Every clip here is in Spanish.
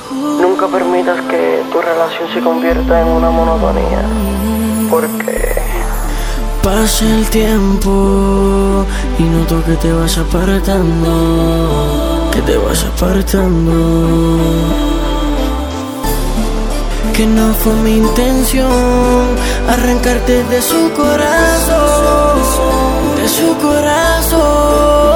Nunca permitas que tu relación se convierta en una monotonía, porque pasa el tiempo y noto que te vas apartando, que te vas apartando. Que no fue mi intención arrancarte de su corazón, de su corazón.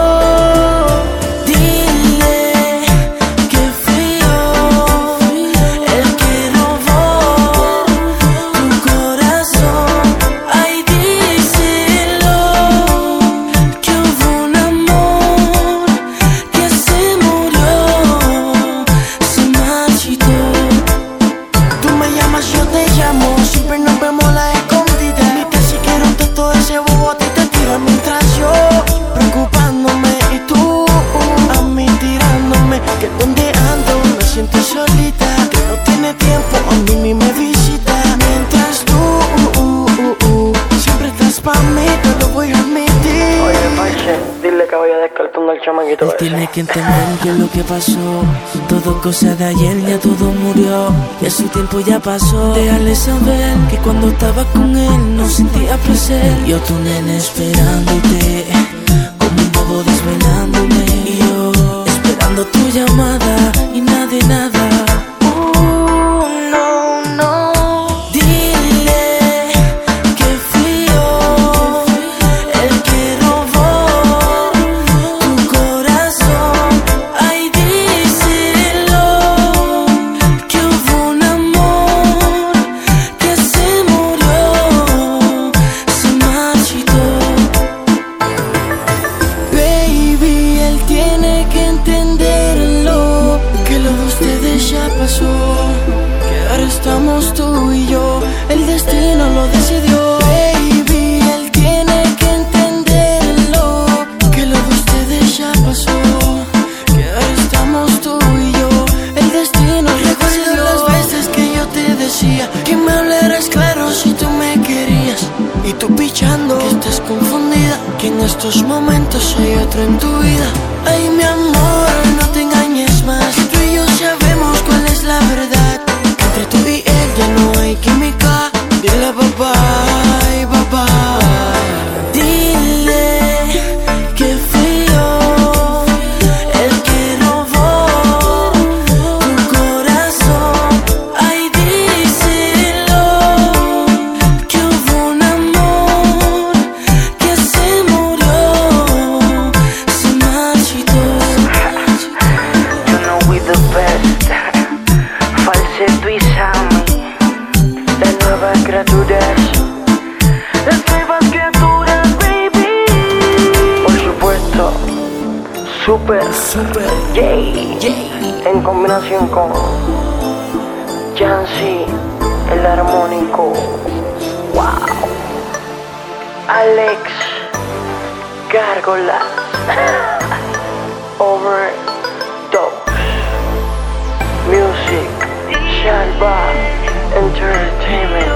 Siempre nos vemos a la escondida. Ni tan siquiera un texto de ese bobo a ti te tira. Mientras yo preocupándome y tú a mí tirándome. Que donde ando me siento solita, que no tiene tiempo, a mí ni me visita. Mientras tú siempre estás pa' mí, te lo voy a admitir. oye, Parche, dile que vaya descartando al chamaquito Él ese. tiene que entender que lo que pasó, todo cosa de ayer, ya todo murió. Ya su tiempo ya pasó. Déjale saber que cuando estaba con él no sentía placer. Yo tu nene esperándote, como un bobo desvelándome. Y yo esperando tu llamada y nadie nada. Que ahora estamos tú y yo, el destino lo decidió. Baby, él tiene que entenderlo, que lo de ustedes ya pasó, que ahora estamos tú y yo, el destino lo decidió. Recuerdo las veces que yo te decía que me hablaras claro si tú me querías, y tú pichando que estás confundida, que en estos momentos hay otro en tu vida. Ay, mi amor, no te engañes más, tú y yo sabemos cuál es la verdad, que entre tú y él ya no hay química. Dile bye, bye, bye. Dile que fui yo el que robó tu corazón. Ay, díselo que hubo un amor que se murió, se marchitó. You know we the best. Falsetto y Sammy, las nuevas criaturas, baby. Por supuesto, Super J, en combinación con Jancy, el armónico. Wow. Alex Gárgolas, Overdose Music, Shalba Entertainment.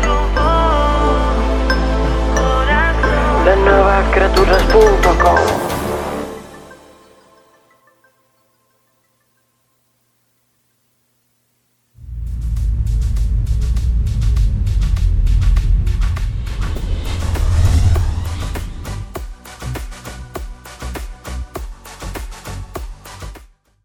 Las nuevas criaturas.com.